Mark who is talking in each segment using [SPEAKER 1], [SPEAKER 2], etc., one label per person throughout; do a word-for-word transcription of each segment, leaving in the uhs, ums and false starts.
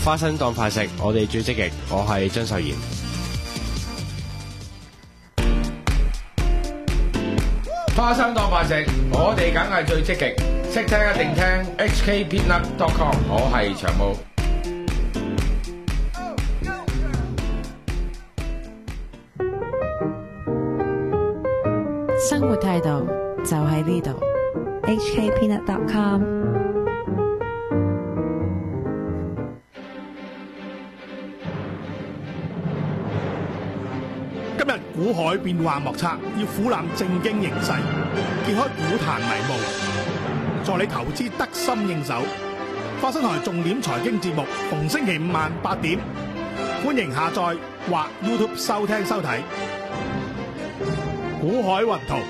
[SPEAKER 1] 花生當飯食，我哋最積極。我係張秀賢。
[SPEAKER 2] 花生當飯食，我哋梗係最積極。識聽一定聽 H K peanut dot com， 我係長毛。
[SPEAKER 3] 生活態度就喺呢度
[SPEAKER 4] H K peanut dot com。
[SPEAKER 5] 今日股海變幻莫測，要俯瞰正經形勢，揭開股壇迷霧，助你投資得心應手。花生台重點財經節目，逢星期五晚八點，歡迎下載或 YouTube 收聽收睇。股海雲圖，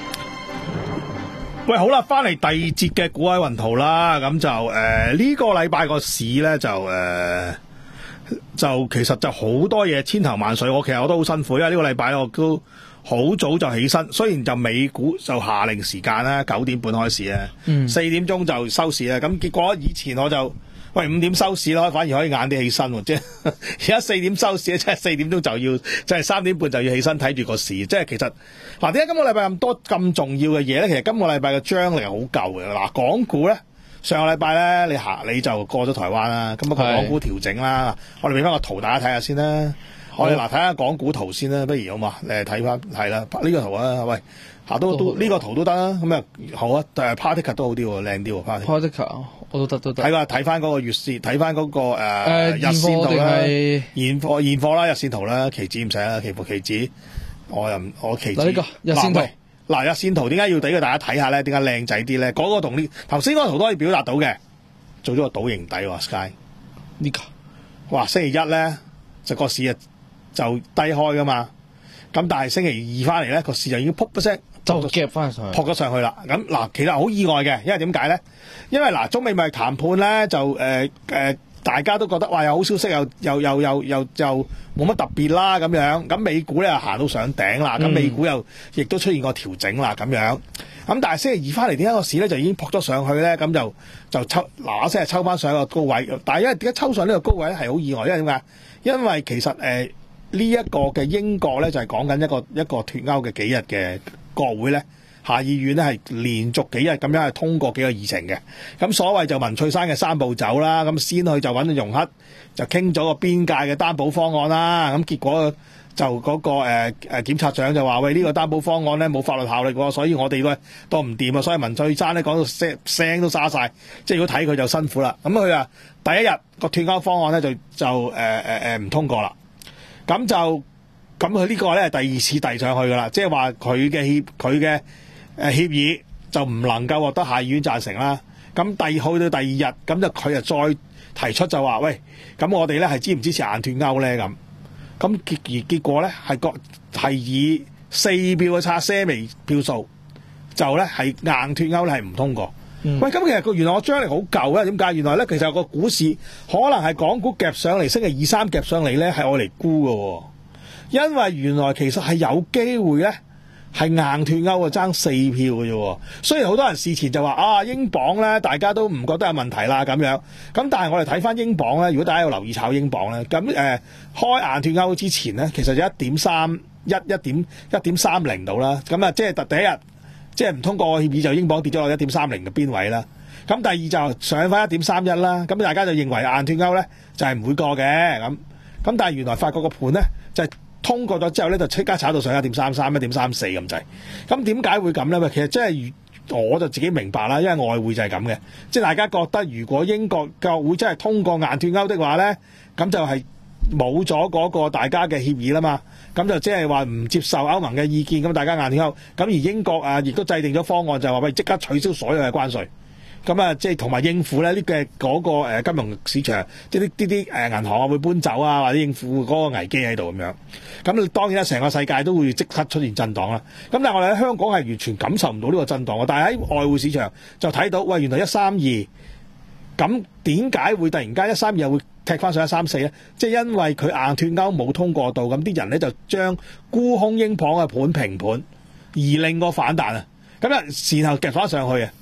[SPEAKER 5] 喂，好啦，翻嚟第二節嘅股海雲圖啦，咁就誒呢、呃這個禮拜個市咧就誒。呃就其實就好多嘢千頭萬緒，我其實我都好辛苦，因為呢個禮拜我都好早就起身，雖然就美股就下令時間啦，九點半開市啊，四、嗯、點鐘就收市啦，咁結果以前我就喂五點收市咯，反而可以晏啲起身，即係而家四點收市咧，即係四點鐘就要，即係三點半就要起身睇住個市，即係其實嗱點解今個禮拜咁多咁重要嘅嘢咧？其實今個禮拜嘅張力係好夠嘅，嗱港股咧。上個禮拜咧，你行你就過咗台灣啦，咁啊個港股調整啦，我哋俾翻個圖大家睇下先啦。我哋嗱睇下港股圖先啦，不如好嘛？你睇翻係啦，呢、這個圖啊，喂，下都都呢、這個圖都得啦，咁啊好啊，誒 Particle 都好啲喎，靚啲喎
[SPEAKER 6] Particle 我都得都得。
[SPEAKER 5] 睇下睇翻嗰個月線，睇翻嗰個誒、呃呃、日線圖啦，現貨現貨啦，日線圖啦，期指唔使啦，期貨期指，我又我期指
[SPEAKER 6] 嗱呢個日線圖。
[SPEAKER 5] 嗱，日線圖點解要俾大家睇下咧？點解靚仔啲咧？嗰、那個同呢頭先嗰個圖都可以表達到嘅，做咗個倒形底喎 Sky 呢個。哇！星期一咧就個市啊就低開噶嘛，咁但係星期二翻嚟咧個市就已經噗一聲
[SPEAKER 6] 就夾翻上去，
[SPEAKER 5] 撲咗上去啦。咁嗱，其實好意外嘅，因為點解咧？因為嗱，中美貿易談判咧就誒誒。呃呃大家都覺得話有好消息，又又又又又又冇乜特別啦咁樣，咁美股咧又行到上頂啦，咁、嗯、美股又亦都出現過調整啦咁樣，咁但係星期二翻嚟點解個市咧就已經撲咗上去咧？咁就就抽嗱嗱聲係抽翻上一個高位，但係因為點解抽上呢個高位咧係好意外，因為點解？因為其實誒呢一個嘅英國咧就係講緊一個一個脫歐嘅幾日嘅國會咧。下議院咧係連續幾日咁樣係通過幾個議程嘅，咁所謂就文翠珊嘅三步走啦，咁先去就揾到容克就傾咗個邊界嘅擔保方案啦，咁結果就嗰、那個誒誒、呃、檢察長就話喂呢、這個擔保方案咧冇法律效力喎，所以我哋咧都唔掂啊，所以文翠珊咧講到聲聲都沙晒，即係如果睇佢就辛苦啦。咁佢啊第一日個脫歐方案咧就就誒誒誒唔通過啦，咁就咁佢呢個咧係第二次遞上去噶啦，即係話佢嘅協佢嘅。誒協議就唔能夠獲得下議院贊成啦，咁第二去到第二日，咁就佢就再提出就話喂，咁我哋咧係支唔支持硬脫歐咧咁，咁結而結果咧係個係以四票嘅差些微票數，就咧係硬脫歐咧係唔通過。嗯、喂，咁其實個原來我張力好舊啊，點解？原來咧其實個股市可能係港股夾上嚟，星期二三夾上嚟咧係我嚟沽嘅，因為原來其實係有機會咧。係硬脫歐啊，爭四票嘅啫。雖然好多人事前就話啊，英鎊咧大家都唔覺得有問題啦咁樣。咁但係我哋睇翻英鎊咧，如果大家有留意炒英鎊咧，咁誒、呃、開硬脫歐之前咧，其實就一點三一一點一點三零度啦。咁啊，即係第一日即係唔通過協議就英鎊跌咗落一點三零嘅邊位啦。咁第二就上翻一點三一啦。咁大家就認為硬脫歐咧就係唔會過嘅咁。咁但係原來法國個盤咧就係、是。通過咗之後咧，就即刻炒到上一點三三、一點三四咁滯。咁點解會咁咧？其實即係我就自己明白啦，因為外匯就係咁嘅。即係大家覺得如果英國國會真係通過硬脫歐的話咧，咁就係冇咗嗰個大家嘅協議啦嘛。咁就即係話唔接受歐盟嘅意見，咁大家硬脫歐。咁而英國啊，亦都制定咗方案，就係話喂即刻取消所有嘅關稅。咁啊，即係同埋應付咧呢嘅嗰個誒金融市場，即係啲啲啲誒銀行啊會搬走啊，或者應付嗰個危機喺度咁樣。咁當然啦，成個世界都會即刻出現震盪啦。咁但係我哋喺香港係完全感受唔到呢個震盪嘅，但係喺外匯市場就睇到，喂原來一三二，咁點解會突然間一三二又會踢翻上一三四咧？即係因為佢硬脫歐冇通過到，咁啲人咧就將沽空英鎊嘅盤平盤，而令個反彈啊！咁啊，然後夾翻上去啊！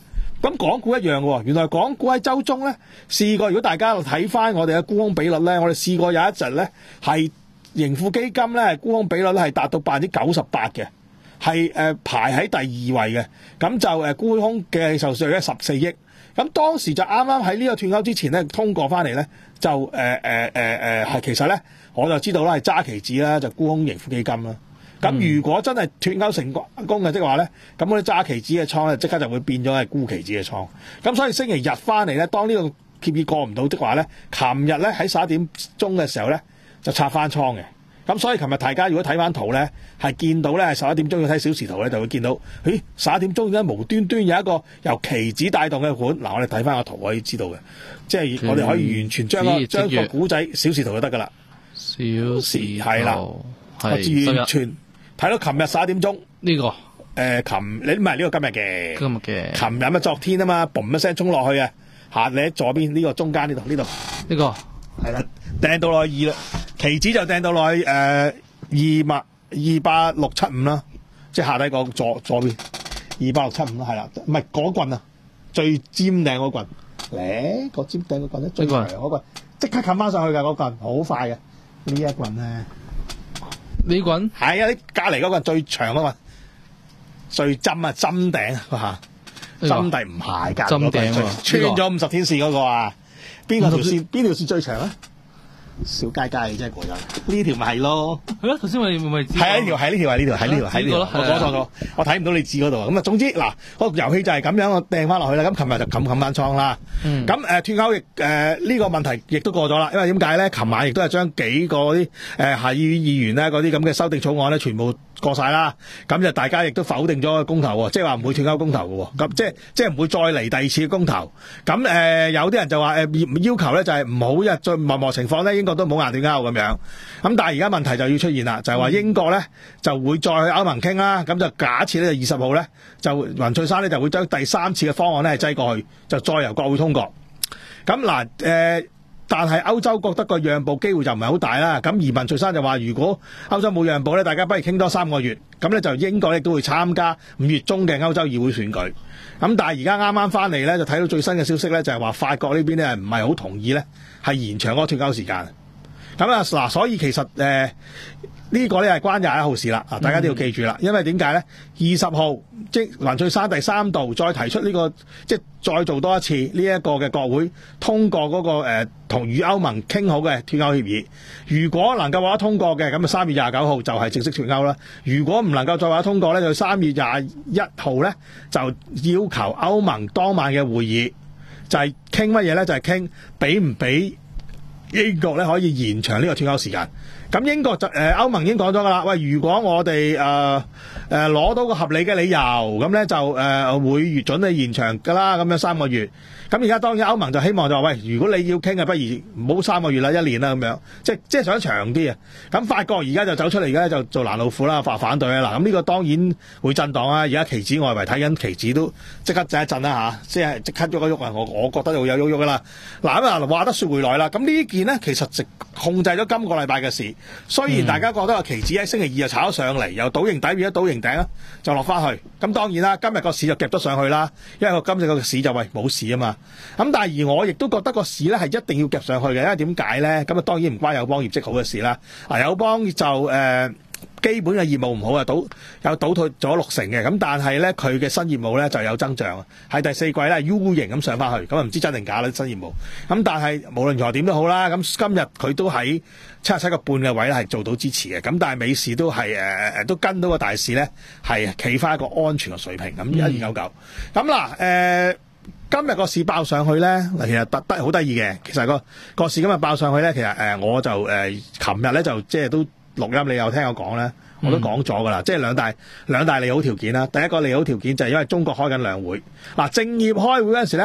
[SPEAKER 5] 咁港股一樣喎，原來港股喺週中咧試過，如果大家睇翻我哋嘅沽空比率咧，我哋試過有一陣咧係盈富基金咧沽空比率咧係達到百分之九十八嘅，係誒、呃、排喺第二位嘅。咁就誒沽空嘅受數咧十四億。咁當時就啱啱喺呢個脫歐之前咧通過翻嚟咧，就誒誒誒誒係其實咧我就知道啦，係揸期指啦，就沽空盈富基金啦。咁如果真係脫歐成功嘅即係話咧，咁嗰啲揸期指嘅倉咧，即刻就會變咗係沽期指嘅倉。咁所以星期日翻嚟咧，當呢個協議過唔到的話咧，琴日咧喺十一點鐘嘅時候咧就拆翻倉嘅。咁所以琴日大家如果睇翻圖咧，係見到咧十一點鐘要睇小時圖咧，就會見到，咦十一點鐘而家無端端有一個由期指帶動嘅盤。嗱，我哋睇翻個圖可以知道嘅，即係我哋可以完全將個將個股仔小時圖就得㗎啦。
[SPEAKER 6] 小時
[SPEAKER 5] 係啦，係完全。睇到琴日十一點鐘
[SPEAKER 6] 呢、這個，
[SPEAKER 5] 誒、呃，琴你唔係呢個今日嘅，
[SPEAKER 6] 今日嘅，
[SPEAKER 5] 琴日咪昨天啊嘛，嘣一聲衝落去啊，嚇你喺左邊呢、這個中間呢度呢度，
[SPEAKER 6] 呢個
[SPEAKER 5] 係啦，掟到落去二啦，期指就掟到落去誒二百二百六七五啦，即係下底個左左邊二百六七五啦，係啦，唔係嗰棍啊，最尖頂嗰棍，咧個尖頂嗰棍咧最長嗰棍，即刻冚翻上去㗎嗰棍，好快嘅呢一棍咧。
[SPEAKER 6] 呢棍
[SPEAKER 5] 係啊！你隔離嗰個最長啊嘛，最針啊針頂啊嚇，針底唔係隔離嗰個最穿咗五十天線嗰個啊，邊個條線邊條線最長啊？小街街嘅啫，嗰人呢條咪係咯。
[SPEAKER 6] 係咯，頭先咪咪
[SPEAKER 5] 係啊，呢條係呢條係呢條係呢條係呢條，我講錯咗，我睇唔到你指嗰度啊。咁啊，總之嗱，個遊戲就係咁樣，我掟翻落去啦。咁琴日就冚冚翻倉啦。咁誒脫歐亦誒呢個問題亦都過咗啦。因為點解咧？琴晚亦都係將幾個啲誒下議院議員咧嗰啲咁嘅修訂草案咧，全部過晒啦。咁就大家亦都否定咗個公投喎，即係話唔會脫歐公投嘅喎。咁即係即係唔會再嚟第二次嘅公投。咁誒、呃、有啲人就話誒、呃、要求咧就係唔好一再任何情況咧，英國都冇硬脫歐咁樣。咁但係而家問題就要出現啦，就係、是、話英國咧就會再去歐盟傾啦。咁就假設咧就二十號咧就文翠珊咧就會將第三次嘅方案咧係擠過去，就再由國會通過。咁嗱誒，但係歐洲覺得個讓步機會就唔係好大啦。咁而文翠珊就話，如果歐洲冇讓步咧，大家不如傾多三個月。咁咧就英國咧都會參加五月中嘅歐洲議會選舉。咁但係而家啱啱翻嚟咧，就睇到最新嘅消息咧，就係話法國呢邊咧唔係好同意咧，係延長嗰個脫歐時間。咁啊嗱，所以其實誒。呃呢個咧係關廿一號事啦，啊大家都要記住啦，因為點解咧？二十號即文翠珊第三度再提出呢、這個，即再做多一次呢一個嘅國會通過嗰、那個誒同與歐盟傾好嘅脫歐協議。如果能夠獲得通過嘅，咁啊三月廿九號就係正式脫歐啦。如果唔能夠再獲得通過咧，就三月廿一號咧就要求歐盟當晚嘅會議就係傾乜嘢咧？就係傾俾唔俾英國咧可以延長呢個脫歐時間。咁英國就誒、呃、歐盟已經講咗㗎啦，喂，如果我哋誒誒攞到個合理嘅理由，咁咧就誒、呃、會越準你延長㗎啦，咁樣三個月。咁而家當然歐盟就希望就話，喂，如果你要傾嘅，不如唔好三個月啦，一年啦咁樣，即即係想長啲啊。咁法國而家就走出嚟，而家就做攔路虎啦，話反對啊。嗱，咁呢個當然會震盪啊。而家期指外圍睇緊期指都即刻震一震啦嚇，即係即刻喐一喐啊！我我覺得會有喐喐㗎啦。嗱咁啊，話得説回來啦，咁呢件呢，其實直控制咗今個禮拜嘅事。雖然大家覺得個期指喺星期二就炒咗上嚟，由倒形底變咗倒形頂啦，就落翻去。咁當然啦，今日個市就夾咗上去啦，因為個今日個市就喂冇市啊嘛。咁但係而我亦都覺得個市咧係一定要夾上去嘅，因為點解咧？咁啊當然唔關友邦業績好嘅事啦。啊友邦就誒、呃、基本嘅業務唔好啊，倒有倒退咗六成嘅。咁但係咧佢嘅新業務咧就有增長，喺第四季咧 U 型咁上翻去。咁啊唔知真定假啦新業務。咁但係無論如何點都好啦，咁今日佢都喺七十七個半嘅位咧係做到支持嘅。咁但係美市都係誒誒都跟到個大市咧係企翻一個安全嘅水平。咁一二九九。咁嗱誒。今日個市爆上去咧，其實得得好得意嘅。其實個個市今日爆上去咧，其實誒、呃、我就誒琴日咧就即係都錄音，你有聽我講咧，我都講咗噶啦。即係兩大兩大利好條件啦。第一個利好條件就係因為中國開緊兩會。嗱、啊，政協開會嗰陣時咧，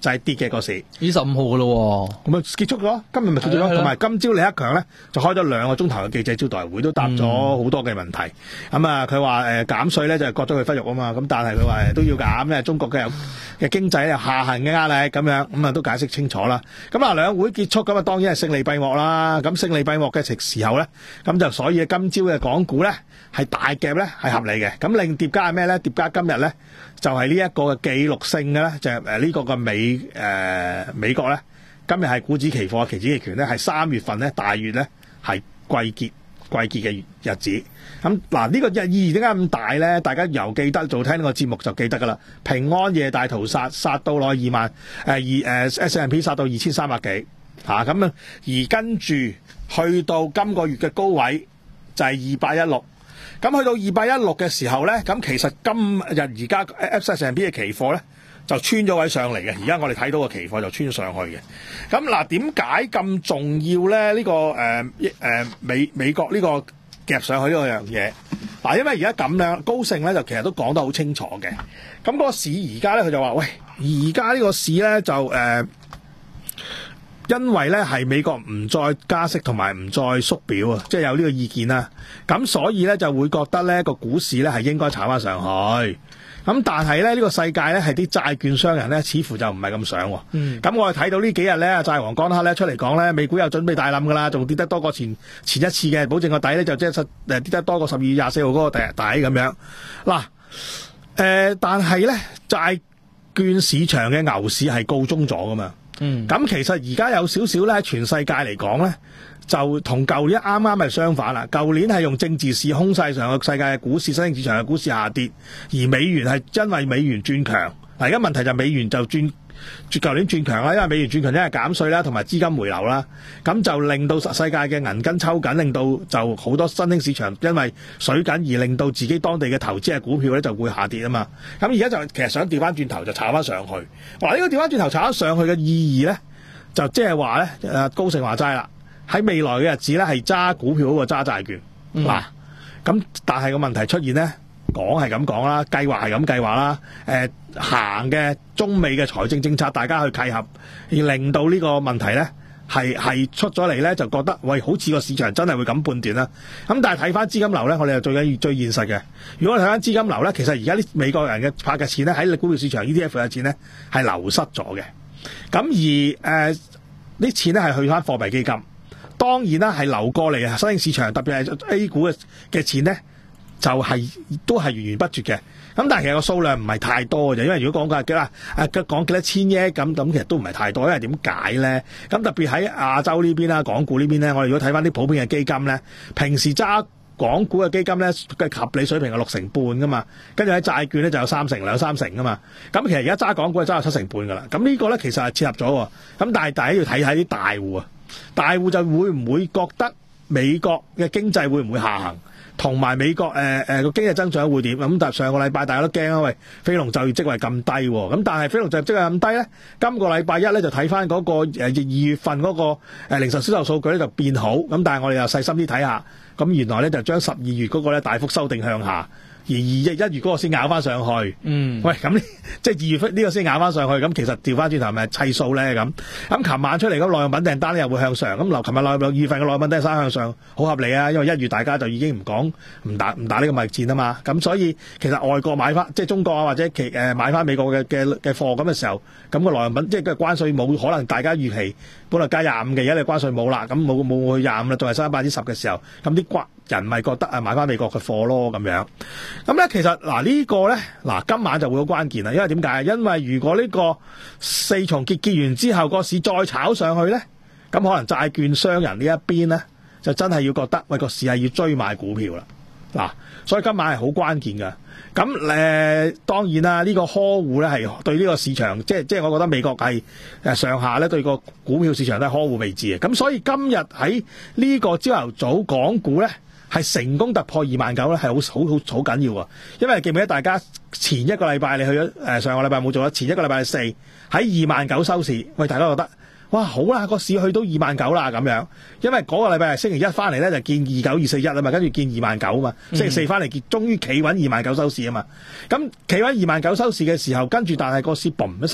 [SPEAKER 5] 就係跌嘅個市。
[SPEAKER 6] 二十五號噶咯，
[SPEAKER 5] 咁咪結束咗，今日咪結束咗，
[SPEAKER 6] 係啦
[SPEAKER 5] 同埋今朝李克強咧就開咗兩個鐘頭嘅記者招待會，都答咗好多嘅問題。咁啊、嗯，佢話誒減稅咧就係割咗佢忽肉啊嘛，咁但係佢話都要減咧，中國嘅嘅經濟有下行嘅壓力咁樣，咁啊都解釋清楚啦。咁啊兩會結束，咁啊當然係勝利閉幕啦。咁勝利閉幕嘅時候咧，咁就所以今朝嘅港股咧係大夾咧係合理嘅。咁另疊加係咩咧？疊加今日咧就係呢一個嘅記錄性嘅咧，就係誒呢個嘅美誒、呃、美國咧。今日係股指期貨、期指期權咧，係三月份咧大月咧係季結季結嘅日子。咁嗱呢個意義點解咁大咧？大家又記得做聽呢個節目就記得噶啦。平安夜大屠殺殺到落二萬誒二誒 S and P 殺到二千三百幾嚇咁啊，而跟住去到今個月嘅高位就係二百一六。咁去到二百一六嘅時候咧，咁其實今日而家 S and P 嘅期貨咧，就穿咗位上嚟嘅，而家我哋睇到個期貨就穿上去嘅。咁嗱，點解咁重要咧？呢、這個誒誒、呃、美美國呢個夾上去呢個樣嘢嗱，因為而家咁樣高盛咧就其實都講得好清楚嘅。咁、那個市而家咧佢就話：喂，而家呢個市咧就誒、呃，因為咧係美國唔再加息同埋唔再縮表啊，即係有呢個意見啦。咁所以咧就會覺得咧個股市咧係應該炒翻上去。咁但係咧呢、這個世界咧係啲債券商人咧似乎就唔係咁想喎。咁、嗯、我哋睇到呢幾日咧債王江克咧出嚟講咧，美股又準備大冧噶啦，仲跌得多過前前一次嘅，保證個底咧就即係誒跌得多過十二月廿四號嗰個底底咁樣。嗱、呃、但係咧債券市場嘅牛市係告終咗噶嘛。咁、嗯、其實而家有少少咧，全世界嚟講咧，就同舊年啱啱係相反啦。舊年係用政治市控晒上個世界嘅股市、新興市場嘅股市下跌，而美元係因為美元轉強。嗱，而家問題就美元就轉，舊年轉強啦，因為美元轉強，因為減稅啦，同埋資金回流啦，咁就令到世界嘅銀根抽緊，令到就好多新興市場因為水緊而令到自己當地嘅投資嘅股票咧就會下跌啊嘛。咁而家就其實想調翻轉頭就炒翻上去。嗱，呢個調翻轉頭炒翻上去嘅意義咧，就即係話咧，誒高盛話齋啦，喺未來嘅日子咧係揸股票好過揸債券。嗱、嗯，咁但係個問題出現咧。講係咁講啦，計劃係咁計劃啦。誒、呃，行嘅中美嘅財政政策，大家去契合，而令到呢個問題咧係係出咗嚟咧，就覺得喂，好似個市場真係會咁判斷啦。咁但係睇翻資金流咧，我哋就最緊要最現實嘅。如果你睇翻資金流咧，其實而家啲美國人嘅拍嘅錢咧，喺股票市場 E T F 嘅錢咧係流失咗嘅。咁而誒，啲、呃、錢咧係去翻貨幣基金，當然啦係流過嚟新興市場，特別係 A 股嘅嘅錢咧。就係、是、都係源源不絕嘅，咁但係其實個數量唔係太多嘅，因為如果講嘅幾啦，誒講幾多千億咁，咁其實都唔係太多，因為點解咧？咁特別喺亞洲呢邊啦，港股呢邊咧，我哋如果睇翻啲普遍嘅基金咧，平時揸港股嘅基金咧嘅合理水平係六成半噶嘛，跟住喺債券咧就有三成兩三成噶嘛，咁其實而家揸港股係揸到七成半噶啦，咁呢個咧其實係切合咗喎，咁但係大家要睇睇啲大戶啊，大戶就會唔會覺得美國嘅經濟會唔會下行？同埋美國誒誒個經濟增長會點？咁但係上個禮拜大家都驚啊，喂，非農就業職位咁低喎，咁但係非農就業職位咁低咧，今個禮拜一咧就睇翻嗰個誒二月份嗰個誒零售銷售數據咧就變好，咁但係我哋又細心啲睇下，咁原來咧就將十二月嗰個咧大幅修訂向下。而二一一月嗰個先咬翻上去，嗯，喂，咁即係二月份呢個先咬翻上去，咁其實調翻轉頭係咪砌數咧？咁咁琴晚出嚟咁耐用品訂單咧又會向上，咁留琴日內二月份嘅內品訂單向上，好合理啊！因為一月大家就已經唔講唔打唔打呢個貿易戰啊嘛，咁所以其實外國買翻即係中國啊或者其誒、呃、買翻美國嘅嘅嘅貨咁嘅時候，咁、個內用品即係個關稅冇可能大家預期本來加廿五嘅，而家你關稅冇啦，咁冇冇去廿五啦，仲係收百分之十嘅時候，咁啲關人咪覺得啊買翻美國嘅貨咯咁樣，咁咧其實嗱、這個、呢個咧嗱今晚就會好關鍵啦，因為點解？因為如果呢個四重結結完之後個市再炒上去咧，咁可能債券商人呢一邊咧就真係要覺得喂個市係要追買股票啦嗱，所以今晚係好關鍵㗎。咁誒、呃、當然啦，呢、這個呵護咧係對呢個市場，即係即係我覺得美國係誒上下咧對個股票市場都係呵護備至嘅。咁所以今日喺呢個朝頭早港股咧，係成功突破二萬九咧，係好好好好緊要啊！因為記唔記得大家前一個禮拜你去咗誒上個禮拜冇做咗，前一個禮拜四喺二萬九收市，喂大家覺得哇好啦，個市去到二萬九啦咁樣，因為嗰個禮拜係星期一翻嚟咧就見二九二四一啊嘛，跟住見二萬九啊嘛，星期四翻嚟見終於企穩二萬九收市啊嘛，咁企穩二萬九收市嘅時候，跟住但係個市嘣一聲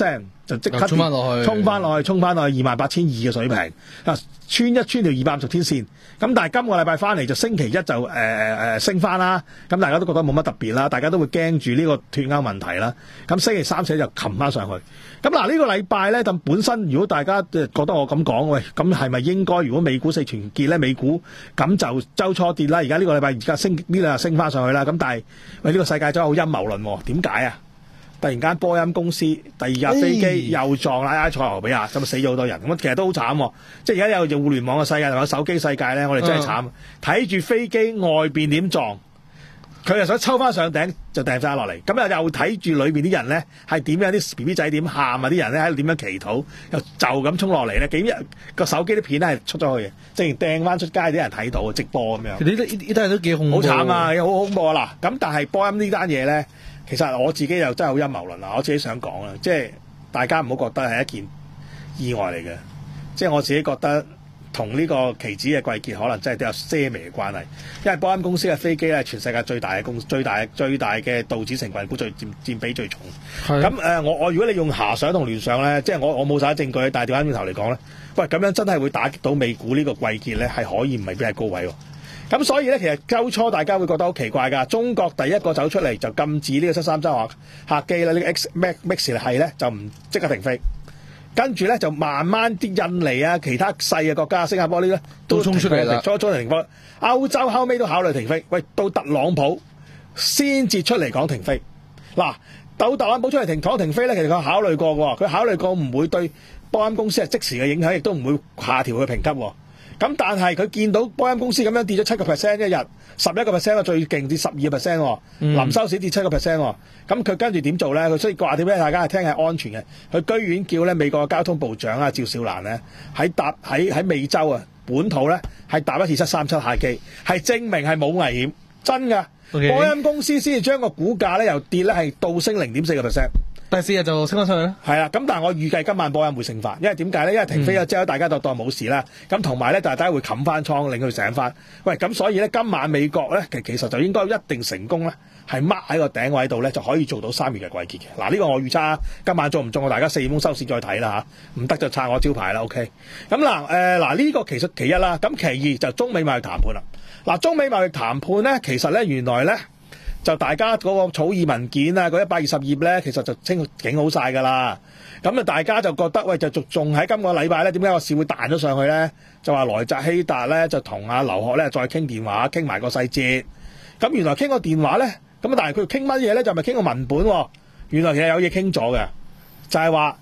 [SPEAKER 5] 就即刻
[SPEAKER 6] 又衝返落去
[SPEAKER 5] 衝翻落去，衝翻落去二萬八千二嘅水平啊！穿一穿條二百五十天線，咁但係今個禮拜翻嚟就星期一就誒誒誒升翻啦，咁大家都覺得冇乜特別啦，大家都會驚住呢個脱歐問題啦，咁星期三四就擒翻上去。咁嗱呢個禮拜咧，就本身如果大家覺得我咁講，喂，咁係咪應該如果美股四團結咧，美股咁就周初跌啦，而家呢個禮拜而家升呢兩日升翻上去啦，咁但係喂呢個世界真係好陰謀論喎，點解啊？突然間波音公司第二架飛機又撞啦埃塞俄比亞，咁死咗好多人，咁其實都好慘喎。即係而家有互聯網嘅世界同有手機世界咧，我哋真係慘。睇住飛機外邊點撞，佢又想抽翻上頂就掟翻落嚟，咁又又睇住裏邊啲人咧係點樣，啲 B B 仔點喊啊，啲人咧喺度點樣祈禱，又就咁衝落嚟咧，幾日個手機啲片咧係出咗去嘅，即係掟翻出街啲人睇到直播咁樣。
[SPEAKER 6] 呢啲呢啲都幾恐怖，
[SPEAKER 5] 好慘啊，好恐怖啊！嗱，咁但係波音呢單嘢咧。其實我自己又真係好陰謀論啦，我自己想講啦，即係大家唔好覺得係一件意外嚟嘅，即係我自己覺得同呢個期指嘅季結可能真係都有些微嘅關係，因為波音公司嘅飛機咧，全世界最大嘅公最大最大嘅道指成分股最佔佔比最重。咁誒、呃，我我如果你用遐想同聯想咧，即係我我冇晒證據，但係調翻轉頭嚟講咧，喂，咁樣真係會打擊到美股呢個季結咧，係可以唔係邊係高位喎。咁所以咧，其實週初大家會覺得好奇怪㗎。中國第一個走出嚟就禁止呢個七三七客客機啦，呢、呢個 X Max 係咧就唔即刻停飛，跟住咧就慢慢啲印尼啊、其他細嘅國家、新加坡呢啲咧
[SPEAKER 6] 都衝出嚟啦，
[SPEAKER 5] 初初停飛。歐洲後尾都考慮停飛，喂，到特朗普先至出嚟講停飛。嗱，到特朗普出嚟停講停飛咧，其實佢考慮過嘅，佢考慮過唔會對波音公司係即時嘅影響，亦都唔會下調佢評級。咁但係佢見到波音公司咁樣跌咗七個 percent 一日，十一個 percent 最勁跌十二個 percent，臨收市跌七個 percent。咁佢跟住點做咧？佢所以話點俾大家係聽係安全嘅。佢居然叫咧美國嘅交通部長啊趙少蘭咧喺搭喺喺美洲啊本土咧係搭一次七三七客機，係證明係冇危險，真㗎。Okay. 波音公司先至將個股價咧由跌咧係倒升零點四個 percent。
[SPEAKER 6] 第四日就升翻上去咧，
[SPEAKER 5] 係啦，咁但係我預計今晚波音會升翻，因為點解咧？因為停飛咗之後，大家就當冇事啦。咁同埋咧，大家會冚翻倉，令佢醒翻。喂，咁所以咧，今晚美國咧，其其實就應該一定成功咧，係掹喺個頂位度咧，就可以做到三月嘅季結嘅。嗱，呢個我預測今晚中唔中，我大家四點鐘收市再睇啦嚇，唔得就拆我招牌啦。OK，咁嗱誒嗱呢個其實其一啦，咁其二就中美貿易談判啦。嗱，中美貿易談判咧，其實咧原來咧。就大家嗰個草擬文件啊，嗰一百二十頁咧，其實就清整好晒㗎啦。咁啊，大家就覺得喂，就仲仲喺今個禮拜咧，點解個市會彈咗上去咧？就話萊澤希達咧就同阿劉鶴咧再傾電話，傾埋個細節。咁原來傾個電話咧，咁但係佢傾乜嘢咧？就咪傾個文本喎。原來其實有嘢傾咗嘅，就係話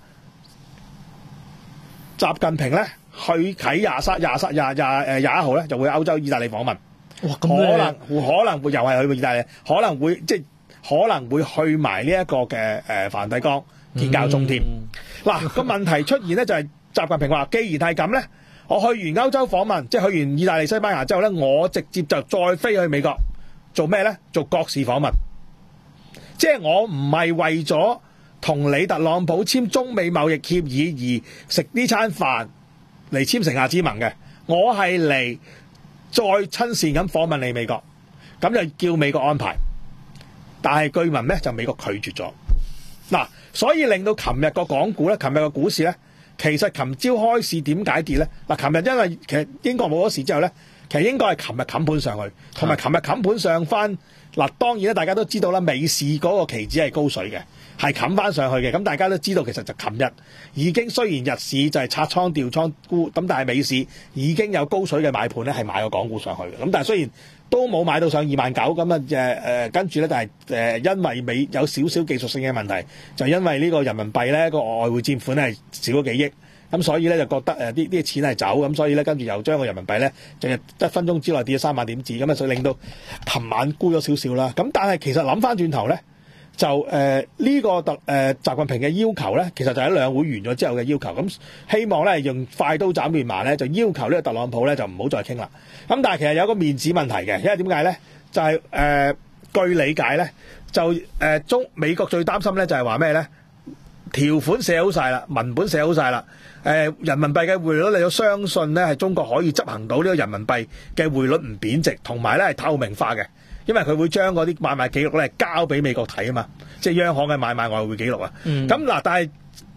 [SPEAKER 5] 習近平咧去喺廿三、廿三、廿廿誒廿一號咧就會歐洲、意大利訪問。
[SPEAKER 6] 哇！
[SPEAKER 5] 可能可能會又係去意大利，可能會即係可能會去埋呢一個嘅誒梵蒂岡見教宗添。嗱個、嗯、問題出現咧就係、是、習近平話，既然係咁咧，我去完歐洲訪問，即係去完意大利、西班牙之後咧，我直接就再飛去美國做咩咧？做國事訪問。即係我唔係為咗同你特朗普簽中美貿易協議而食呢餐飯嚟簽城下之盟嘅，我係嚟。再親善咁訪問你美國，咁就叫美國安排，但係據聞咧就美國拒絕咗。嗱，所以令到琴日個港股咧，琴日個股市咧，其實琴朝開市點解跌咧？嗱，琴日因為其實英國冇咗市之後咧，其實應該係琴日冚盤上去，同埋琴日冚盤上翻。嗱，當然咧，大家都知道啦，美市嗰個期指係高水嘅，係冚翻上去嘅。咁大家都知道，其實就琴日已經雖然日市就係拆倉調倉沽，咁但係美市已經有高水嘅買盤咧，係買個港股上去嘅。咁但係雖然都冇買到上二萬九咁啊誒誒，跟住咧，但係誒、呃、因為美有少少技術性嘅問題，就因為呢個人民幣咧個外匯佔款係少咗幾億。咁所以咧就覺得誒啲啲錢係走，咁所以咧跟住又將個人民幣咧就係一分鐘之內跌咗三萬點子，咁啊所以令到琴晚沽咗少少啦。咁但係其實諗翻轉頭咧，就誒呢、呃這個特誒、呃、習近平嘅要求咧，其實就喺兩會完咗之後嘅要求。咁希望咧用快刀斬亂麻咧，就要求呢個特朗普咧就唔好再傾啦。咁但係其實有個面子問題嘅，因為點解咧？就係、是、誒、呃、據理解咧，就誒、呃、中美國最擔心咧就係話咩咧？條款寫好晒啦，文本寫好晒啦。誒、呃，人民幣嘅匯率你要相信咧，係中國可以執行到呢個人民幣嘅匯率唔貶值，同埋咧係透明化嘅，因為佢會將嗰啲買賣記錄咧交俾美國睇啊嘛，即係央行嘅買賣外匯記錄啊。咁、嗯、嗱，但係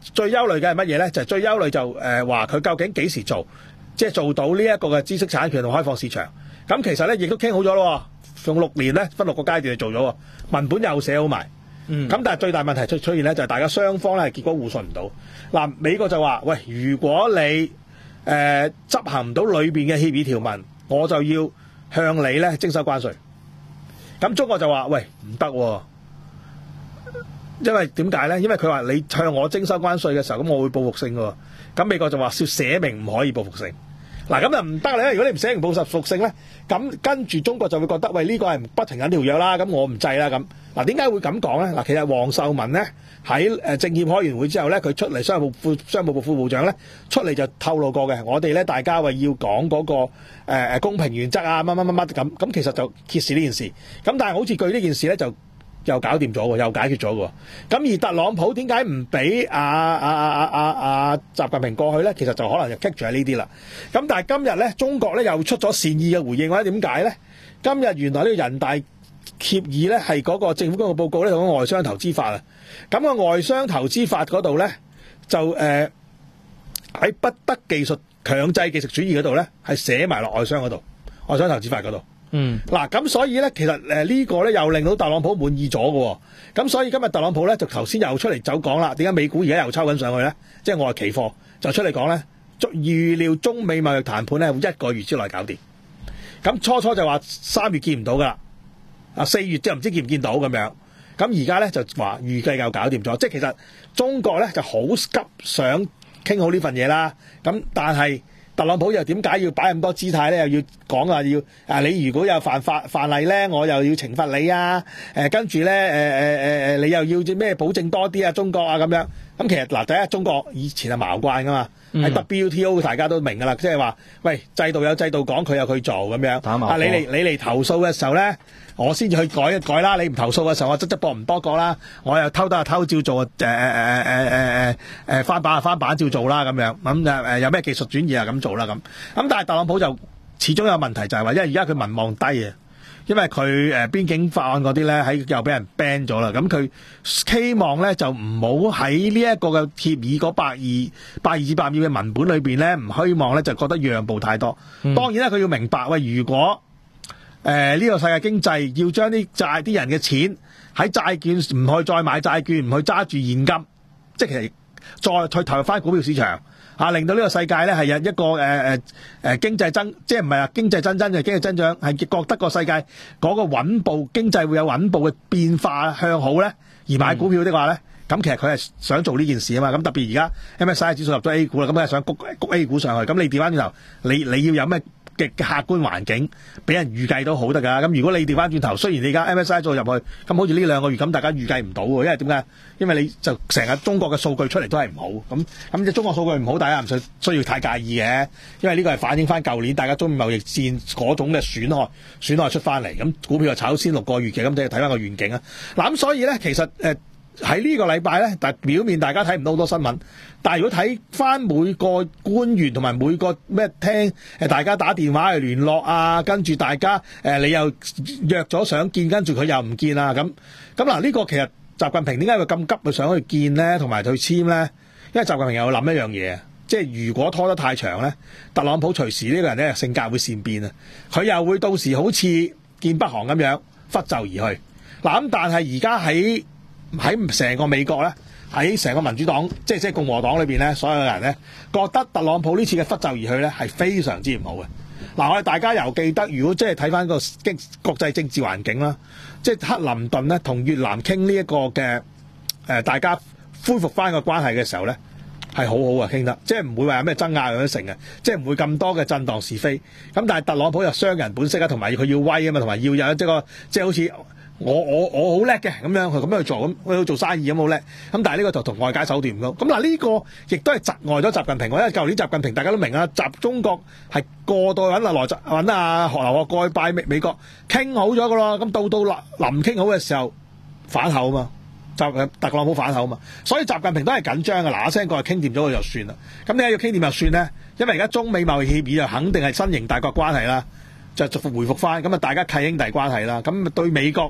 [SPEAKER 5] 最憂慮嘅係乜嘢咧？就係、最憂慮就誒話佢究竟幾時做，即係做到呢一個嘅知識產權同開放市場。咁其實咧亦都傾好咗咯，用六年咧分六個階段去做咗，文本又寫好埋。
[SPEAKER 6] 嗯，
[SPEAKER 5] 咁但係最大問題出出現咧，就係大家雙方咧結果互信唔到。嗱，美國就話：喂，如果你誒、呃、執行唔到裏邊嘅協議條文，我就要向你咧徵收關稅。咁中國就話：喂，唔得喎，因為點解咧？因為佢話你向我徵收關稅嘅時候，咁我會報復性喎。咁美國就話要寫明唔可以報復性。嗱，咁就唔得咧。如果你唔寫明報復性咧，咁跟住中國就會覺得：喂，呢個係不停緊條約啦，咁我唔制啦咁。嗱，點解會咁講咧？嗱，其實黃秀文咧喺誒政協開完會之後咧，佢出嚟商務副商務部副部長咧出嚟就透露過嘅，我哋咧大家話要講嗰、那個誒誒、呃、公平原則啊，乜乜乜乜咁，咁其實就揭示呢件事。咁但係好似據呢件事咧就又搞掂咗喎，又解決咗喎。咁而特朗普點解唔俾阿阿阿阿阿阿習近平過去咧？其實就可能就棘住喺呢啲啦。咁但係今日咧，中國咧又出咗善意嘅回應，或者點解咧？今日原來呢個人大協議咧係嗰個政府嗰個報告咧同個外商投資法啊，咁、那個外商投資法嗰度咧就誒喺、呃、不得技術強制技術主義嗰度咧係寫埋落外商嗰度，外商投資法嗰度。
[SPEAKER 6] 嗯，
[SPEAKER 5] 嗱咁所以咧其實誒、呃這個、呢個咧又令到特朗普滿意咗嘅，咁所以今日特朗普咧就頭先又出嚟走講啦，點解美股而家又抽緊上去咧？即係外期貨就出嚟講咧，預料中美貿易談判咧會一個月之內搞掂。咁初初就話三月見唔到噶啦。啊，四月之後唔知見唔見到咁樣，咁而家咧就話預計又搞掂咗，即係其實中國咧就好急想傾好呢份嘢啦。咁但係特朗普又點解要擺咁多姿態咧？又要講話要啊，你如果有犯法犯例咧，我又要懲罰你啊。誒跟住咧誒誒誒誒，你又要咩保證多啲啊？中國啊咁樣。咁其實嗱，第一中國以前係矛慣噶嘛，喺 W T O 大家都明噶啦，即係話喂制度有制度講，佢有佢做咁樣。啊，你嚟你嚟投訴嘅時候咧，我先至去改一改啦。你唔投訴嘅時候，我側側膊唔多過啦。我又偷得就偷，照做誒誒誒誒誒誒誒翻版就翻版照做啦咁樣。咁誒誒有咩技術轉移啊咁做啦咁。咁但係特朗普就始終有問題，就係話因為而家佢民望低啊。因為佢誒、呃、邊境法案嗰啲咧喺又俾人 ban 咗啦，咁佢希望咧就唔好喺呢一個嘅協議嗰百二百二至百二嘅文本裏邊咧，唔希望咧就覺得讓步太多。嗯、當然咧，佢要明白喂，如果誒呢、呃這個世界經濟要將啲債啲人嘅錢喺債券唔去再買債券，唔去揸住現金，即係其實再去投入翻股票市場。啊！令到呢個世界咧係有一個誒誒誒經濟增，即係唔係話經濟增增嘅經濟增長，係覺得個世界嗰個穩步經濟會有穩步嘅變化向好咧，而買股票的話咧，咁、嗯、其實佢係想做呢件事啊嘛。咁特別而家 M S C I 指數入咗 A 股啦，咁係想谷谷 A 股上去。咁你調翻轉頭，你你要有咩嘅客觀環境俾人預計到好得㗎。咁如果你調翻轉頭，雖然你而家 M S C I 做入去，咁好似呢兩個月咁，大家預計唔到喎。因為點解？因為你就成日中國嘅數據出嚟都係唔好，咁咁即係中國數據唔好，大家唔需需要太介意嘅。因為呢個係反映翻舊年大家中美貿易戰嗰種嘅損害，損害出翻嚟。咁股票就炒先六個月嘅，咁就睇翻個願景啊。嗱咁所以咧，其實誒喺呢個禮拜咧，但表面大家睇唔到好多新聞，但係如果睇翻每個官員同埋每個咩聽誒大家打電話去聯絡啊，跟住大家誒、呃、你又約咗想見，跟住佢又唔見啊，咁咁嗱呢個其實。習近平點解會咁急去想去見咧，同埋去簽咧？因為習近平又諗一樣嘢，即係如果拖得太長咧，特朗普隨時呢個人咧性格會善變啊，佢又會到時好似見北韓咁樣拂袖而去。嗱咁，但係而家喺喺成個美國咧，喺成個民主黨，即係即係共和黨裏邊咧，所有嘅人咧覺得特朗普呢次嘅拂袖而去咧係非常之唔好嘅。嗱，我哋大家又記得，如果即係睇翻個經國際政治環境啦，即係克林頓咧同越南傾呢一個嘅誒、呃，大家恢復翻個關係嘅時候咧，係好好啊傾得，即係唔會話有咩爭拗咁樣成嘅，即係唔會咁多嘅震盪是非。咁但係特朗普又商人本色啊，同埋佢要威啊嘛，同埋要有即係個即係好似。我我我好叻嘅咁樣，佢咁樣去做，咁佢去做生意咁好叻。咁但係呢個就同外交手段唔同。咁嗱呢個亦都係窒礙咗習近平。因為舊年習近平大家都明啦，習中國係過到揾阿羅揾阿何劉鶴過去拜美美國傾好咗噶咯。咁到到臨傾好嘅時候反口啊嘛，就特朗普反口啊嘛。所以習近平都係緊張嘅，嗱嗱聲過去傾掂咗佢就算啦。咁點解要傾掂就算咧？因為而家中美貿易協議就肯定係新型大國關係啦，就回復翻咁啊，大家契兄弟關係啦。咁對美國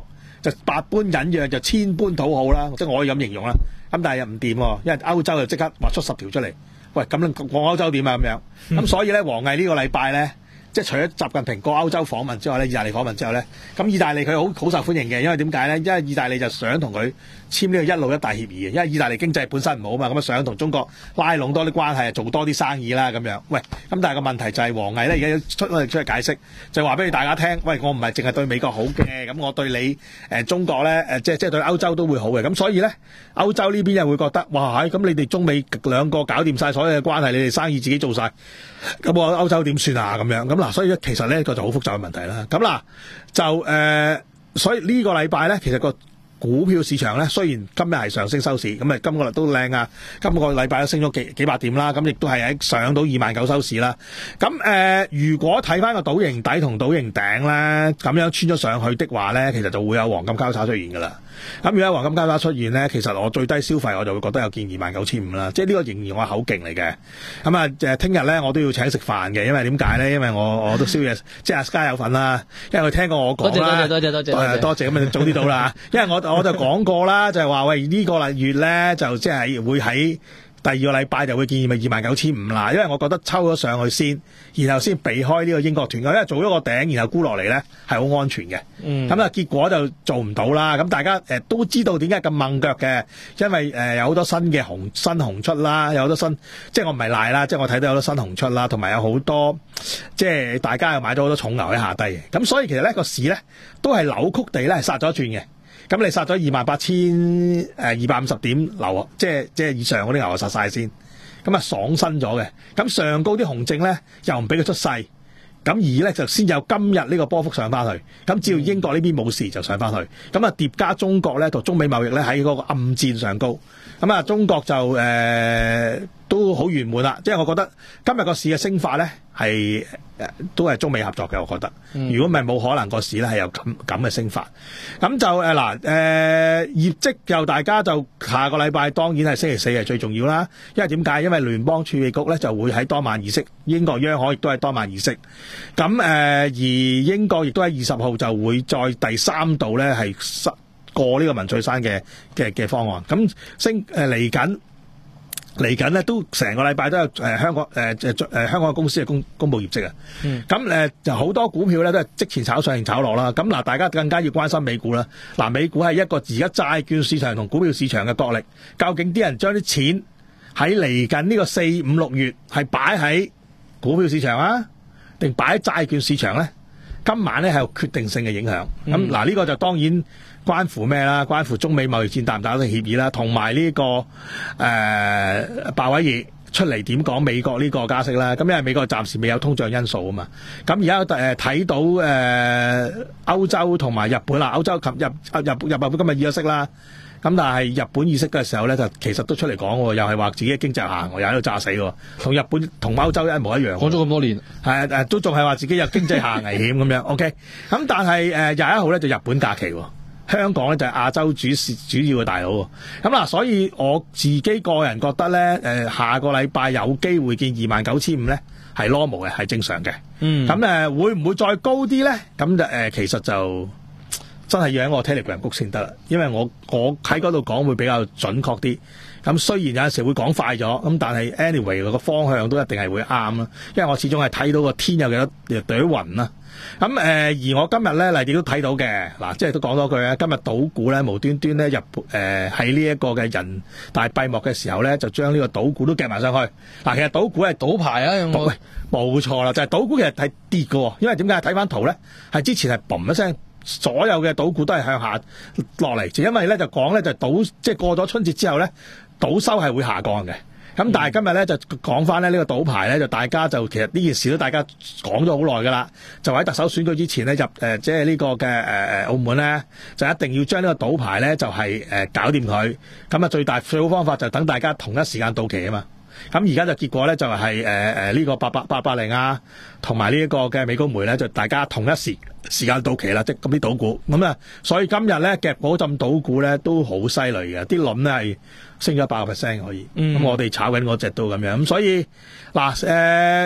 [SPEAKER 5] 就百般忍讓，就千般討好啦，即係我可以咁形容啦。咁但係又唔掂喎，因為歐洲就即刻話出十條出嚟，喂咁樣過歐洲點啊咁樣？咁、嗯、所以咧，王毅呢個禮拜咧。即係除咗習近平過歐洲訪問之外咧，意大利訪問之後咧，咁意大利佢好好受歡迎嘅，因為點解咧？因為意大利就想同佢簽呢個一路一帶協議嘅，因為意大利經濟本身唔好嘛，咁啊想同中國拉攏多啲關係，做多啲生意啦咁樣。喂，咁但係個問題就係王毅咧而家出嚟出嚟解釋，就話俾大家聽，喂，我唔係淨係對美國好嘅，咁我對你誒、呃、中國咧誒即係即係對歐洲都會好嘅，咁所以咧歐洲呢邊又會覺得，哇，咁你哋中美兩個搞掂晒所有嘅關係，你哋生意自己做晒，咁我歐洲點算啊？咁樣咁嗱，所以其實呢個就好複雜嘅問題啦。咁嗱就誒、呃，所以呢個禮拜咧，其實個股票市場咧，雖然今日係上升收市，咁啊今個日都靚啊，今個禮拜都升咗幾幾百點啦，咁亦都係喺上到二萬九收市啦。咁誒、呃，如果睇翻個倒形底同倒形頂咧，咁樣穿咗上去的話咧，其實就會有黃金交叉出現噶啦。咁如果有黃金交叉出現咧，其實我最低消費我就會覺得有見二萬九千五啦，即係呢個仍然我口徑嚟嘅。咁啊誒，聽日咧我都要請食飯嘅，因為點解咧？因為我我都宵夜，即係阿 Sky 有份啦，因為佢聽過我講啦。多謝多謝多謝多謝多謝，咁啊早啲到啦。因為我我就講過啦，就係話喂呢個月咧就即係會喺第二個禮拜就會建議咪二萬九千五啦，因為我覺得抽咗上去先，然後先避開呢個英國團購，因為做咗個頂，然後沽落嚟咧係好安全嘅。嗯，咁啊結果就做唔到啦。咁大家誒、呃、都知道點解咁掹腳嘅，因為誒、呃、有好多新嘅紅新紅出啦，有好多新，即係我唔係賴啦，即係我睇到有好多新紅出啦，同埋有好多即係大家又買咗好多重牛喺下低嘅。咁所以其實咧個市咧都係扭曲地咧係殺咗一轉嘅。咁你殺咗二萬八千誒二百五十點流，即係即係以上嗰啲牛啊殺晒先，咁啊爽身咗嘅。咁上高啲紅證咧又唔俾佢出勢，咁而咧就先有今日呢個波幅上翻去。咁只要英國呢邊冇事就上翻去，咁啊疊加中國咧同中美貿易咧喺嗰個暗戰上高，咁啊中國就誒、呃、都好圓滿啦。即係我覺得今日個市嘅升法咧係誒都係中美合作嘅，我覺得。如果唔係冇可能個市咧係有咁咁嘅升法。咁就誒嗱誒業績就大家就下個禮拜當然係星期四係最重要啦。因為點解？因為聯邦儲備局咧就會喺當晚議息，英國央行亦都係當晚議息。咁誒、呃、而英國亦都喺二十號就會再第三度咧係過呢個文翠珊嘅嘅嘅方案。咁升誒嚟緊。嚟緊咧都成個禮拜都有誒、呃、香港誒誒誒香港嘅公司嘅公公佈業績啊，咁誒、嗯、就好多股票咧都係即前炒上定炒落啦。咁嗱，大家更加要關心美股啦。嗱，美股係一個而家債券市場同股票市場嘅角力，究竟啲人將啲錢喺嚟緊呢個四五六月係擺喺股票市場啊，定擺喺債券市場咧？今晚咧係有決定性嘅影響。咁嗱，呢個就當然關乎咩啦？關乎中美貿易戰達唔達成協議啦，同埋呢個誒鮑威爾出嚟點講美國呢個加息啦。咁因為美國暫時未有通脹因素啊嘛。咁而家誒睇到誒、呃、歐洲同埋日本啦，歐洲及日日日日本今日議咗息啦。咁但係日本議息嘅時候咧，就其實都出嚟講喎，又係話自己嘅經濟下行，又喺度炸死喎，同日本同歐洲一模一樣。講咗咁多年，係誒都仲係話自己有經濟下行危險咁樣。OK，咁但係誒廿一號咧就日本假期喎，香港咧就係亞洲主主要嘅大佬喎。咁嗱，所以我自己個人覺得咧，誒下個禮拜有機會見二萬九千五咧，係 normal 嘅，係正常嘅。嗯，咁誒會唔會再高啲咧？咁就誒其實就。真係要喺我 Telegram 谷先得啦，因為我我喺嗰度講會比較準確啲。咁雖然有陣時會講快咗，咁但係 anyway 個方向都一定係會啱啦。因為我始終係睇到個天有幾多朵雲啦。咁誒、呃，而我今日咧嚟，亦都睇到嘅嗱，即係都講多句咧，今日賭股咧無端端咧入誒喺呢一個嘅人大閉幕嘅時候咧，就將呢個賭股都夾埋上去。嗱，其實賭股係賭牌啊，冇冇錯啦，就係、是、賭股其實係跌嘅，因為點解睇翻圖咧，係之前係嘣一聲。所有嘅賭股都係向下落嚟，就因為咧就講咧就賭，即係過咗春節之後咧，賭收係會下降嘅。咁但係今日咧就講翻咧呢個賭牌咧，就大家就其實呢件事都大家講咗好耐噶啦，就喺特首選舉之前咧入誒即係呢個嘅誒誒澳門咧，就一定要將呢個賭牌咧就係、是、誒、呃、搞掂佢。咁啊最大最好方法就等大家同一時間到期啊嘛。咁而家就結果咧就係誒誒呢個八百八百零啊，同埋呢一個嘅美高梅咧，就大家同一時時間到期啦，即係咁啲賭股咁啊，所以今日咧夾嗰陣賭股咧都好犀利嘅，啲輪咧係升咗一百個 percent 可以。咁、嗯、我哋炒緊嗰隻都咁樣，咁所以嗱誒、呃、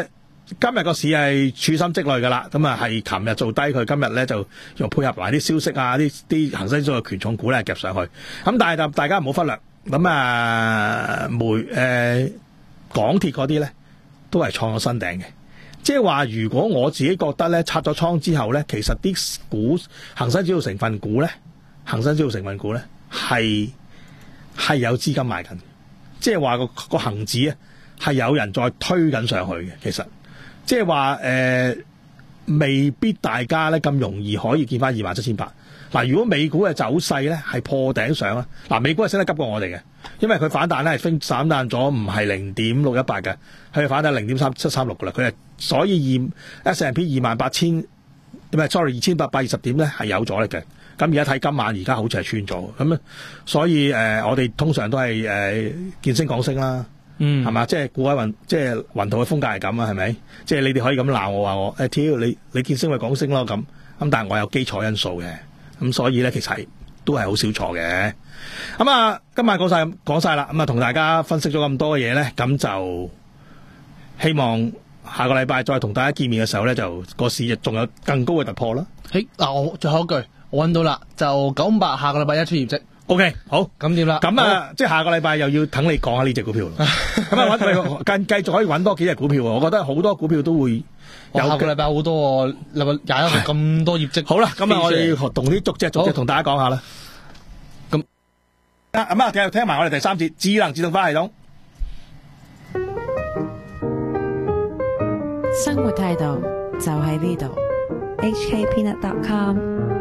[SPEAKER 5] 今日個市係處心積慮㗎啦，咁啊係琴日做低佢，今日咧就用配合埋啲消息啊，啲啲恒生指數嘅權重股咧夾上去。咁但係就大家唔好忽略，咁啊煤誒、呃、港鐵嗰啲咧都係創咗新頂嘅。即係話，如果我自己覺得咧拆咗倉之後咧，其實啲股恒生指數成分股咧，恒生指數成分股咧係係有資金買緊，即係話個個恒指啊係有人再推緊上去嘅，其實。即係話誒，未必大家咧咁容易可以見翻二萬七千八。嗱，如果美股嘅走勢咧係破頂上啦，嗱，美股係升得急過我哋嘅，因為佢反彈咧係升反彈咗唔係零點六一八嘅，佢係反彈零點三七三六噶啦。佢係所以二 S and P 二萬八千，唔係 sorry 二千八百二十點咧係有阻力嘅。咁而家睇今晚而家好似係穿咗，咁所以誒、呃、我哋通常都係誒、呃、見升講升啦。嗯，係嘛？即係股海雲，即係雲圖嘅風格係咁啊，係咪？即係你哋可以咁鬧我話我誒，挑、哎、你你見升咪講升咯咁。咁但係我有基礎因素嘅，咁所以咧其實都係好少錯嘅。咁啊，今晚講晒講晒啦，咁啊同大家分析咗咁多嘅嘢咧，咁就希望下個禮拜再同大家見面嘅時候咧，就個市仲有更高嘅突破啦。
[SPEAKER 6] 誒，嗱，我最後一句我揾到啦，就九五八下個禮拜一出業績。
[SPEAKER 5] O、okay, K， 好，
[SPEAKER 6] 咁點啦？
[SPEAKER 5] 咁啊，即係下個禮拜又要等你講下呢隻股票咯。咁啊，揾繼繼續可以揾多幾隻股票。我覺得好多股票都會有。
[SPEAKER 6] 下個禮拜好多，禮拜廿一號咁多業績。
[SPEAKER 5] 好啦，咁啊，我哋同啲逐隻逐隻同大家講下啦。咁啊，咁啊，繼續聽埋我哋第三節智能自動化系統。
[SPEAKER 3] 生活態度就喺呢度。
[SPEAKER 4] H K Peanut dot com